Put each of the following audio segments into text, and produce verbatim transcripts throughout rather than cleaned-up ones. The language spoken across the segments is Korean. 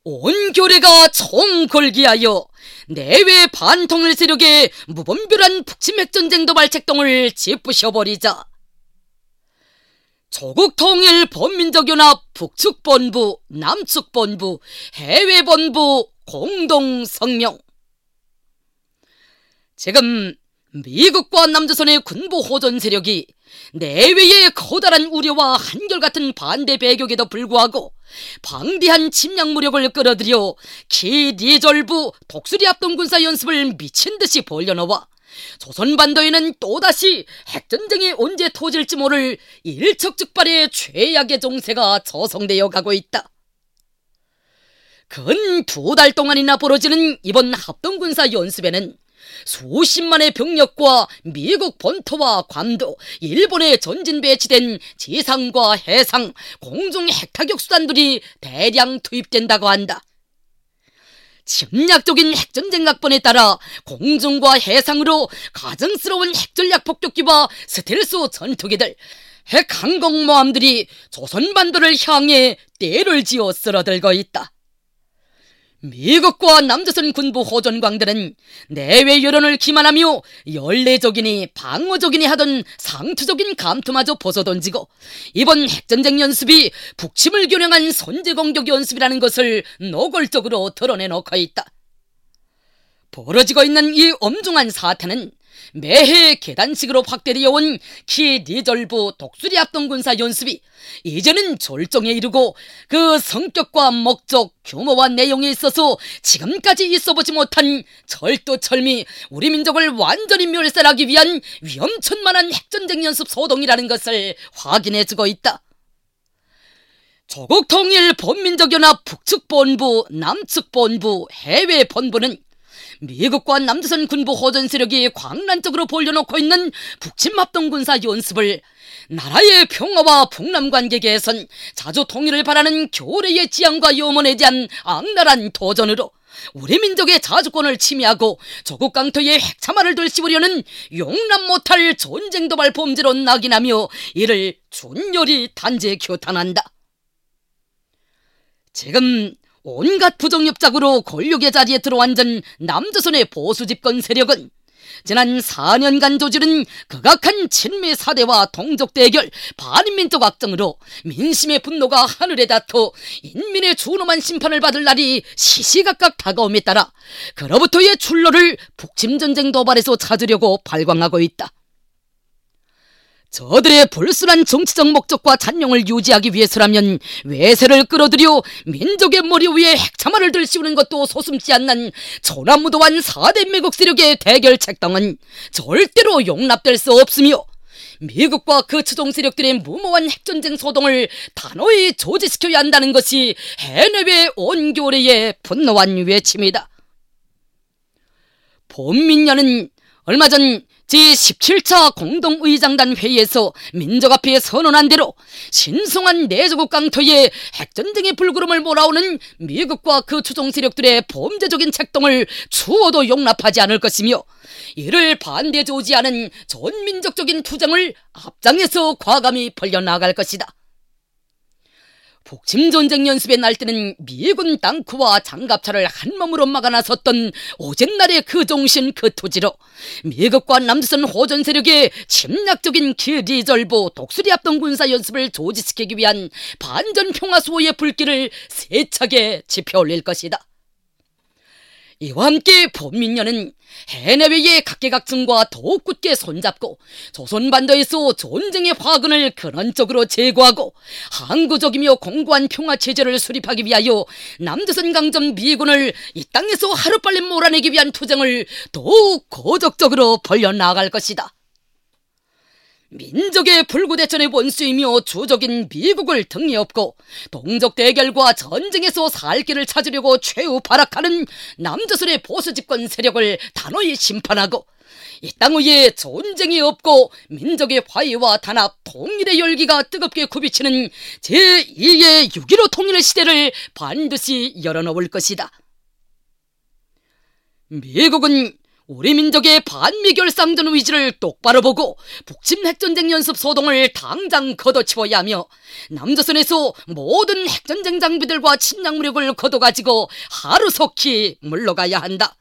온 교례가 총걸기하여 내외 반통일 세력의 무분별한 북침 핵전쟁 도발 책동을 짓부셔버리자 조국통일 범민족연합 북측본부, 남측본부, 해외본부 공동성명. 지금 미국과 남조선의 군부 호전 세력이 내외의 커다란 우려와 한결같은 반대 배격에도 불구하고 방대한 침략 무력을 끌어들여 기리졸부 독수리 합동군사 연습을 미친듯이 벌려놓아 조선반도에는 또다시 핵전쟁이 언제 터질지 모를 일촉즉발의 최악의 종세가 조성되어 가고 있다. 근 두 달 동안이나 벌어지는 이번 합동군사 연습에는 수십만의 병력과 미국 본토와 괌도, 일본에 전진 배치된 지상과 해상, 공중 핵타격 수단들이 대량 투입된다고 한다. 침략적인 핵전쟁 각본에 따라 공중과 해상으로 가증스러운 핵전략 폭격기와 스텔스 전투기들, 핵항공모함들이 조선반도를 향해 떼를 지어 쓸어들고 있다. 미국과 남조선 군부 호전광들은 내외 여론을 기만하며 연례적이니 방어적이니 하던 상투적인 감투마저 벗어던지고 이번 핵전쟁 연습이 북침을 겨냥한 선제공격 연습이라는 것을 노골적으로 드러내놓고 있다. 벌어지고 있는 이 엄중한 사태는 매해 계단식으로 확대되어 온 기리졸부 독수리 합동군사 연습이 이제는 절정에 이르고 그 성격과 목적, 규모와 내용에 있어서 지금까지 있어보지 못한 철두철미 우리 민족을 완전히 멸살하기 위한 위험천만한 핵전쟁 연습 소동이라는 것을 확인해주고 있다. 조국통일 범민족연합 북측본부, 남측본부, 해외본부는 미국과 남조선 군부 호전 세력이 광란적으로 벌려놓고 있는 북침합동군사 연습을 나라의 평화와 북남관계 개선, 자주 통일을 바라는 교례의 지향과 염원에 대한 악랄한 도전으로 우리 민족의 자주권을 침해하고 조국 강토에 핵참화를 들씹으려는 용납 못할 전쟁 도발 범죄로 낙인하며 이를 준열히 단죄 규탄한다. 지금 온갖 부정협작으로 권력의 자리에 들어앉은 남조선의 보수집권 세력은 지난 사 년간 조지른 극악한 친미 사대와 동족 대결, 반인민족 악정으로 민심의 분노가 하늘에 닿고 인민의 준엄한 심판을 받을 날이 시시각각 다가옴에 따라 그로부터의 출로를 북침전쟁 도발에서 찾으려고 발광하고 있다. 저들의 불순한 정치적 목적과 잔용을 유지하기 위해서라면 외세를 끌어들여 민족의 머리 위에 핵참화를 들씌우는 것도 소슴지 않는 초나무도한 사대 매국 세력의 대결 책당은 절대로 용납될 수 없으며 미국과 그 추종 세력들의 무모한 핵전쟁 소동을 단호히 조지시켜야 한다는 것이 해내외 온 교례의 분노한 외침이다. 범민련은 얼마 전 제십칠 차 공동의장단 회의에서 민족 앞에 선언한 대로 신성한 내조국 강토에 핵전쟁의 불구름을 몰아오는 미국과 그 추종 세력들의 범죄적인 책동을 추호도 용납하지 않을 것이며 이를 반대 조지하는 전민족적인 투쟁을 앞장에서 과감히 벌려나갈 것이다. 북침전쟁 연습의 날 때는 미군 땅크와 장갑차를 한몸으로 막아 나섰던 오젠날의 그 정신 그 투지로 미국과 남조선 호전 세력의 침략적인 기리졸부 독수리 합동군사 연습을 조지시키기 위한 반전 평화 수호의 불길을 세차게 지펴올릴 것이다. 이와 함께 범민련은 해내외의 각계각층과 더욱 굳게 손잡고 조선반도에서 전쟁의 화근을 근원적으로 제거하고 항구적이며 공고한 평화체제를 수립하기 위하여 남조선 강점 미군을 이 땅에서 하루빨리 몰아내기 위한 투쟁을 더욱 고적적으로 벌려나갈 것이다. 민족의 불구대천의 원수이며 주적인 미국을 등에 업고 동족 대결과 전쟁에서 살 길을 찾으려고 최후 발악하는 남조선의 보수집권 세력을 단호히 심판하고 이 땅 위에 전쟁이 없고 민족의 화해와 단합, 통일의 열기가 뜨겁게 굽이치는 제이의 육점일오 통일 시대를 반드시 열어놓을 것이다. 미국은 우리 민족의 반미결상전 의지를 똑바로 보고 북침 핵전쟁 연습 소동을 당장 걷어치워야 하며 남조선에서 모든 핵전쟁 장비들과 침략무력을 걷어가지고 하루속히 물러가야 한다.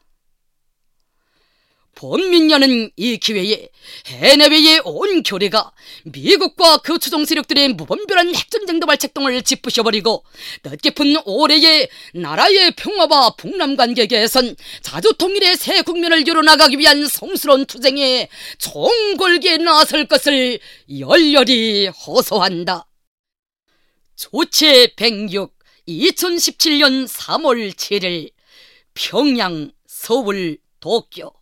본민녀는 이 기회에 해내외의 온 교리가 미국과 그 추종 세력들의 무분별한 핵전쟁 도발 책동을 짚부셔버리고 뜻깊은 올해의 나라의 평화와 북남관계 개선, 자주통일의 새 국면을 이뤄나가기 위한 성스러운 투쟁에 총궐기에 나설 것을 열렬히 호소한다. 조체 백육 이천십칠 년 삼월 칠일 평양, 서울, 도쿄.